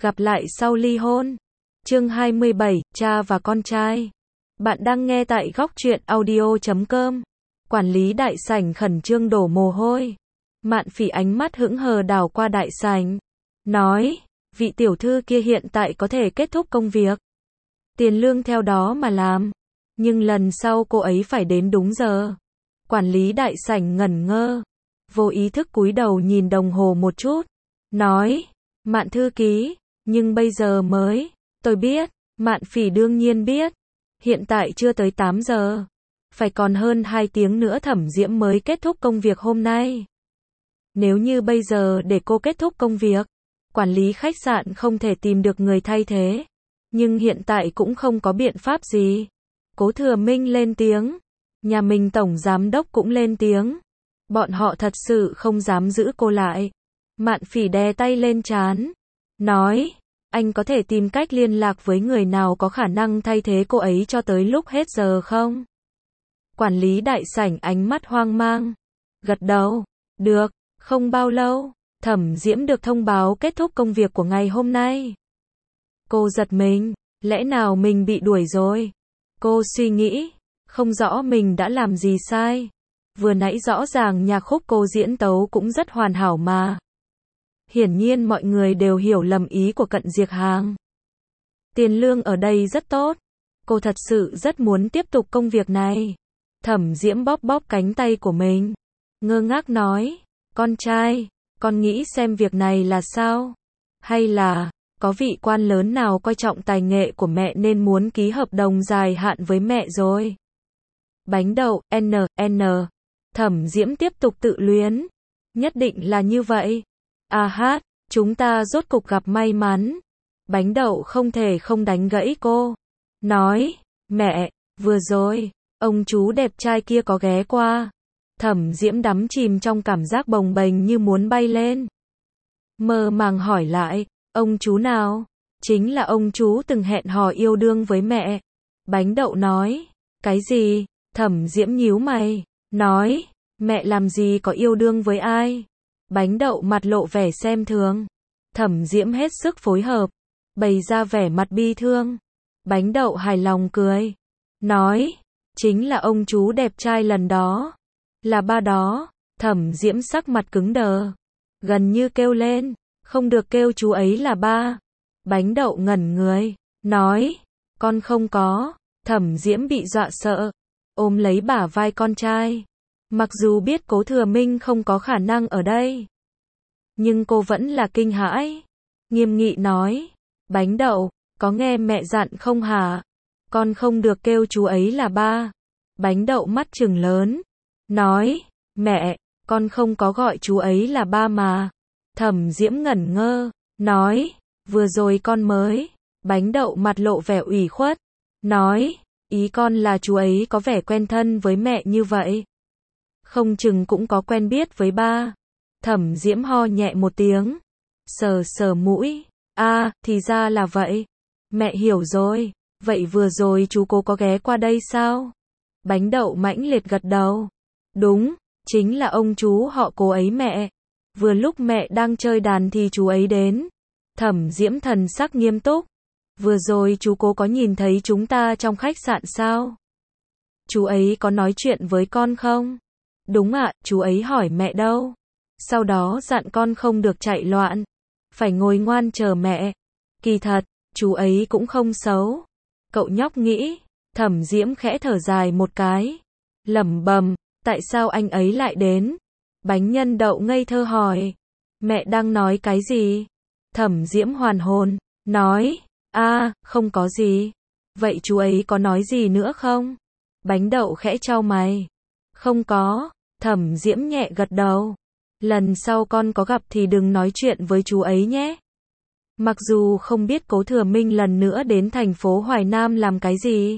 Gặp lại sau ly hôn. Chương 27, cha và con trai. Bạn đang nghe tại góc truyện audio.com. Quản lý đại sảnh khẩn trương đổ mồ hôi. Mạn Phỉ ánh mắt hững hờ đảo qua đại sảnh. Nói, vị tiểu thư kia hiện tại có thể kết thúc công việc. Tiền lương theo đó mà làm. Nhưng lần sau cô ấy phải đến đúng giờ. Quản lý đại sảnh ngẩn ngơ. Vô ý thức cúi đầu nhìn đồng hồ một chút. Nói, Mạn thư ký, nhưng bây giờ mới. Tôi biết, Mạn Phỉ đương nhiên biết. Hiện tại chưa tới 8 giờ. Phải còn hơn 2 tiếng nữa Thẩm Diễm mới kết thúc công việc hôm nay. Nếu như bây giờ để cô kết thúc công việc, quản lý khách sạn không thể tìm được người thay thế. Nhưng hiện tại cũng không có biện pháp gì. Cố Thừa Minh lên tiếng. Nhà mình tổng giám đốc cũng lên tiếng. Bọn họ thật sự không dám giữ cô lại. Mạn Phỉ đè tay lên trán. Nói, anh có thể tìm cách liên lạc với người nào có khả năng thay thế cô ấy cho tới lúc hết giờ không? Quản lý đại sảnh ánh mắt hoang mang. Gật đầu. Được, không bao lâu, Thẩm Diễm được thông báo kết thúc công việc của ngày hôm nay. Cô giật mình, lẽ nào mình bị đuổi rồi? Cô suy nghĩ, không rõ mình đã làm gì sai. Vừa nãy rõ ràng nhạc khúc cô diễn tấu cũng rất hoàn hảo mà. Hiển nhiên mọi người đều hiểu lầm ý của Cận Diệc Hàng. Tiền lương ở đây rất tốt. Cô thật sự rất muốn tiếp tục công việc này. Thẩm Diễm bóp bóp cánh tay của mình. Ngơ ngác nói, con trai, con nghĩ xem việc này là sao? Hay là, có vị quan lớn nào coi trọng tài nghệ của mẹ nên muốn ký hợp đồng dài hạn với mẹ rồi? Bánh đậu, N. Thẩm Diễm tiếp tục tự luyến. Nhất định là như vậy. À hát, chúng ta rốt cục gặp may mắn. Bánh đậu không thể không đánh gãy cô. Nói, mẹ, vừa rồi, ông chú đẹp trai kia có ghé qua. Thẩm Diễm đắm chìm trong cảm giác bồng bềnh như muốn bay lên. Mơ màng hỏi lại, ông chú nào? Chính là ông chú từng hẹn hò yêu đương với mẹ. Bánh đậu nói, cái gì? Thẩm Diễm nhíu mày, nói, mẹ làm gì có yêu đương với ai? Bánh đậu mặt lộ vẻ xem thường. Thẩm Diễm hết sức phối hợp, bày ra vẻ mặt bi thương. Bánh đậu hài lòng cười, nói, chính là ông chú đẹp trai lần đó. Là ba đó. Thẩm Diễm sắc mặt cứng đờ, gần như kêu lên, không được kêu chú ấy là ba. Bánh đậu ngẩn người, nói, con không có. Thẩm Diễm bị dọa sợ, ôm lấy bả vai con trai. Mặc dù biết Cố Thừa Minh không có khả năng ở đây, nhưng cô vẫn là kinh hãi. Nghiêm nghị nói, Bánh đậu, có nghe mẹ dặn không hả? Con không được kêu chú ấy là ba. Bánh đậu mắt trừng lớn, nói, mẹ, con không có gọi chú ấy là ba mà. Thẩm Diễm ngẩn ngơ, nói, vừa rồi con mới. Bánh đậu mặt lộ vẻ ủy khuất, nói, ý con là chú ấy có vẻ quen thân với mẹ như vậy. Không chừng cũng có quen biết với ba. Thẩm Diễm ho nhẹ một tiếng, sờ sờ mũi, thì ra là vậy. Mẹ hiểu rồi, vậy vừa rồi chú cô có ghé qua đây sao? Bánh đậu mãnh liệt gật đầu. Đúng, chính là ông chú họ Cố ấy mẹ. Vừa lúc mẹ đang chơi đàn thì chú ấy đến. Thẩm Diễm thần sắc nghiêm túc. Vừa rồi chú Cố có nhìn thấy chúng ta trong khách sạn sao? Chú ấy có nói chuyện với con không? Đúng ạ, chú ấy hỏi mẹ đâu. Sau đó dặn con không được chạy loạn, phải ngồi ngoan chờ mẹ. Kỳ thật, chú ấy cũng không xấu. Cậu nhóc nghĩ. Thẩm Diễm khẽ thở dài một cái, lẩm bẩm, tại sao anh ấy lại đến? Bánh nhân đậu ngây thơ hỏi, mẹ đang nói cái gì? Thẩm Diễm hoàn hồn, nói, không có gì. Vậy chú ấy có nói gì nữa không? Bánh đậu khẽ chau mày, không có. Thẩm Diễm nhẹ gật đầu, lần sau con có gặp thì đừng nói chuyện với chú ấy nhé. Mặc dù không biết Cố Thừa Minh lần nữa đến thành phố Hoài Nam làm cái gì,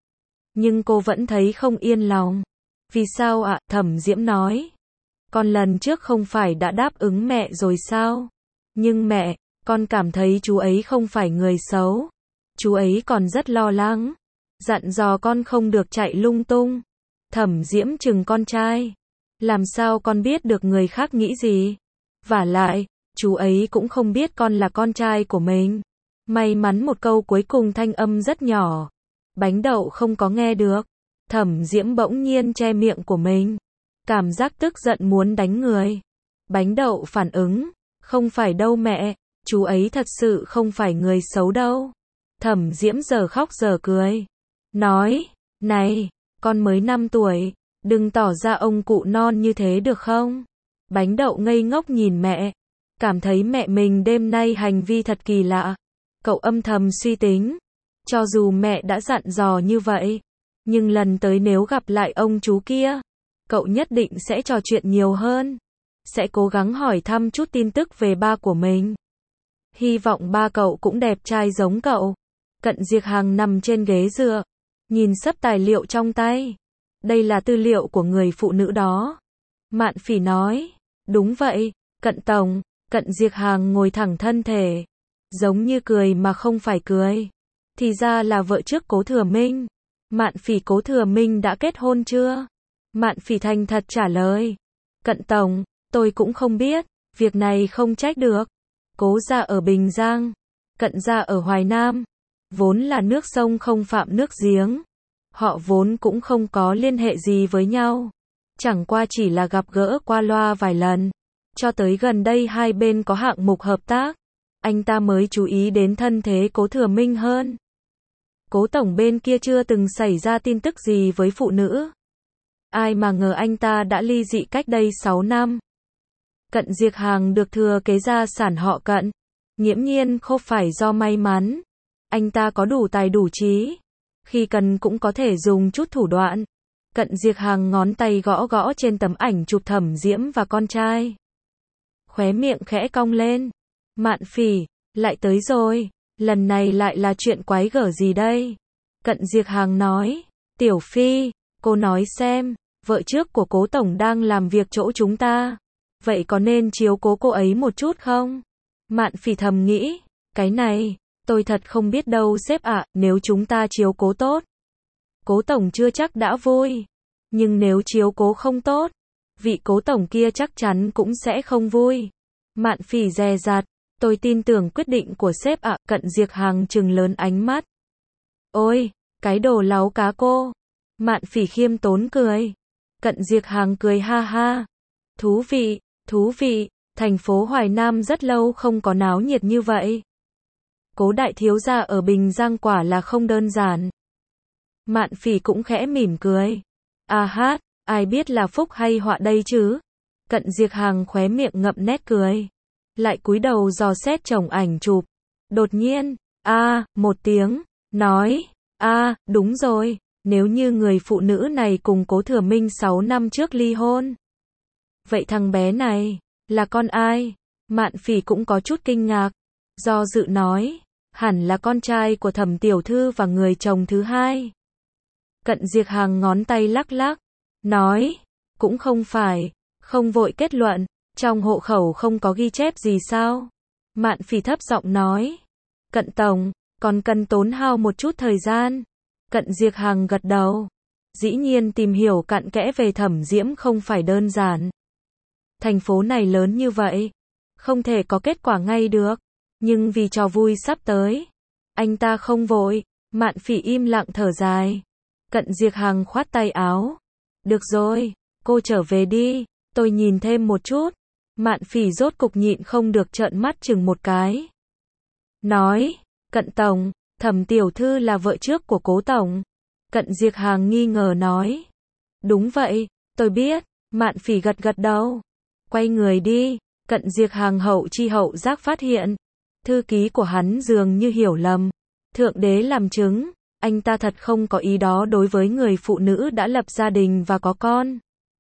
nhưng cô vẫn thấy không yên lòng. Vì sao ạ? Thẩm Diễm nói, con lần trước không phải đã đáp ứng mẹ rồi sao? Nhưng mẹ, con cảm thấy chú ấy không phải người xấu. Chú ấy còn rất lo lắng, dặn dò con không được chạy lung tung. Thẩm Diễm trừng con trai, làm sao con biết được người khác nghĩ gì? Vả lại, chú ấy cũng không biết con là con trai của mình. May mắn một câu cuối cùng thanh âm rất nhỏ. Bánh đậu không có nghe được. Thẩm Diễm bỗng nhiên che miệng của mình. Cảm giác tức giận muốn đánh người. Bánh đậu phản ứng. Không phải đâu mẹ, chú ấy thật sự không phải người xấu đâu. Thẩm Diễm giờ khóc giờ cười. Nói, này, con mới 5 tuổi, đừng tỏ ra ông cụ non như thế được không? Bánh đậu ngây ngốc nhìn mẹ. Cảm thấy mẹ mình đêm nay hành vi thật kỳ lạ. Cậu âm thầm suy tính. Cho dù mẹ đã dặn dò như vậy, nhưng lần tới nếu gặp lại ông chú kia, cậu nhất định sẽ trò chuyện nhiều hơn. Sẽ cố gắng hỏi thăm chút tin tức về ba của mình. Hy vọng ba cậu cũng đẹp trai giống cậu. Cận Diệc Hằng nằm trên ghế dựa, nhìn xấp tài liệu trong tay. Đây là tư liệu của người phụ nữ đó. Mạn Phỉ nói. Đúng vậy, Cận Tổng. Cận Diệc Hằng ngồi thẳng thân thể, giống như cười mà không phải cười. Thì ra là vợ trước Cố Thừa Minh. Mạn Phỉ, Cố Thừa Minh đã kết hôn chưa? Mạn Phỉ thành thật trả lời. Cận Tổng, tôi cũng không biết, việc này không trách được. Cố gia ở Bình Giang, Cận gia ở Hoài Nam. Vốn là nước sông không phạm nước giếng. Họ vốn cũng không có liên hệ gì với nhau. Chẳng qua chỉ là gặp gỡ qua loa vài lần. Cho tới gần đây hai bên có hạng mục hợp tác, anh ta mới chú ý đến thân thế Cố Thừa Minh hơn. Cố Tổng bên kia chưa từng xảy ra tin tức gì với phụ nữ. Ai mà ngờ anh ta đã ly dị cách đây 6 năm. Cận Diệc Hằng được thừa kế gia sản họ Cận. Nghiễm nhiên không phải do may mắn. Anh ta có đủ tài đủ trí. Khi cần cũng có thể dùng chút thủ đoạn. Cận Diệc Hằng ngón tay gõ gõ trên tấm ảnh chụp Thẩm Diễm và con trai. Khóe miệng khẽ cong lên. Mạn Phỉ, lại tới rồi. Lần này lại là chuyện quái gở gì đây? Cận Diệc Hằng nói. Tiểu Phi, cô nói xem, vợ trước của Cố Tổng đang làm việc chỗ chúng ta. Vậy có nên chiếu cố cô ấy một chút không? Mạn Phỉ thầm nghĩ. Cái này, tôi thật không biết đâu sếp ạ, nếu chúng ta chiếu cố tốt. Cố Tổng chưa chắc đã vui. Nhưng nếu chiếu cố không tốt, vị Cố Tổng kia chắc chắn cũng sẽ không vui. Mạn Phỉ dè dặt. Tôi tin tưởng quyết định của sếp ạ. Cận Diệc Hằng trừng lớn ánh mắt. Ôi, cái đồ láu cá cô. Mạn Phỉ khiêm tốn cười. Cận Diệc Hằng cười ha ha. Thú vị, thú vị. Thành phố Hoài Nam rất lâu không có náo nhiệt như vậy. Cố đại thiếu gia ở Bình Giang quả là không đơn giản. Mạn Phỉ cũng khẽ mỉm cười. À hát, ai biết là phúc hay họa đây chứ? Cận Diệc Hằng khóe miệng ngậm nét cười. Lại cúi đầu dò xét chồng ảnh chụp. Đột nhiên, một tiếng, nói, đúng rồi, nếu như người phụ nữ này cùng Cố Thừa Minh 6 năm trước ly hôn. Vậy thằng bé này, là con ai? Mạn Phỉ cũng có chút kinh ngạc. Do dự nói, hẳn là con trai của Thẩm tiểu thư và người chồng thứ hai. Cận Diệc Hằng ngón tay lắc lắc, nói, cũng không phải, không vội kết luận. Trong hộ khẩu không có ghi chép gì sao? Mạn Phỉ thấp giọng nói. Cận Tổng, còn cần tốn hao một chút thời gian. Cận Diệc Hằng gật đầu. Dĩ nhiên tìm hiểu cặn kẽ về Thẩm Diễm không phải đơn giản. Thành phố này lớn như vậy, không thể có kết quả ngay được. Nhưng vì trò vui sắp tới, anh ta không vội. Mạn Phỉ im lặng thở dài. Cận Diệc Hằng khoát tay áo. Được rồi, cô trở về đi, tôi nhìn thêm một chút. Mạn Phỉ rốt cục nhịn không được trợn mắt chừng một cái. Nói, Cận Tổng, Thẩm tiểu thư là vợ trước của Cố Tổng. Cận Diệc Hằng nghi ngờ nói. Đúng vậy, tôi biết. Mạn Phỉ gật gật đầu. Quay người đi. Cận Diệc Hằng hậu chi hậu giác phát hiện. Thư ký của hắn dường như hiểu lầm. Thượng đế làm chứng, anh ta thật không có ý đó đối với người phụ nữ đã lập gia đình và có con.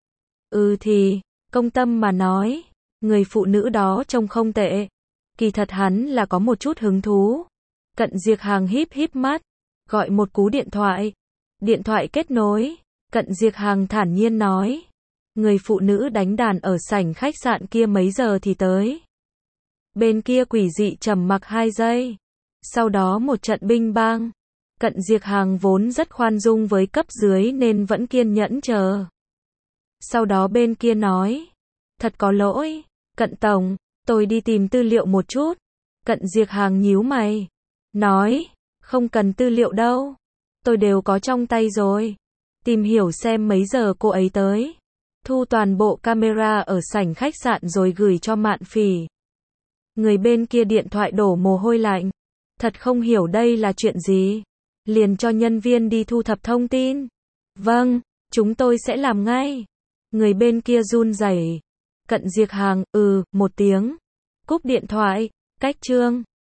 Thì, công tâm mà nói, người phụ nữ đó trông không tệ. Kỳ thật hắn là có một chút hứng thú. Cận Diệc Hằng híp híp mắt, gọi một cú điện thoại. Điện thoại kết nối. Cận Diệc Hằng thản nhiên nói. Người phụ nữ đánh đàn ở sảnh khách sạn kia mấy giờ thì tới. Bên kia quỷ dị trầm mặc 2 giây. Sau đó một trận binh bang. Cận Diệc Hằng vốn rất khoan dung với cấp dưới nên vẫn kiên nhẫn chờ. Sau đó bên kia nói. Thật có lỗi, Cận Tổng, Tôi đi tìm tư liệu một chút. Cận Diệc Hàng nhíu mày. Nói, không cần tư liệu đâu. Tôi đều có trong tay rồi. Tìm hiểu xem mấy giờ cô ấy tới. Thu toàn bộ camera ở sảnh khách sạn rồi gửi cho Mạn Phỉ. Người bên kia điện thoại đổ mồ hôi lạnh. Thật không hiểu đây là chuyện gì. Liền cho nhân viên đi thu thập thông tin. Vâng, chúng tôi sẽ làm ngay. Người bên kia run rẩy. Cận Diệc Hàng, một tiếng. Cúp điện thoại. Cách chương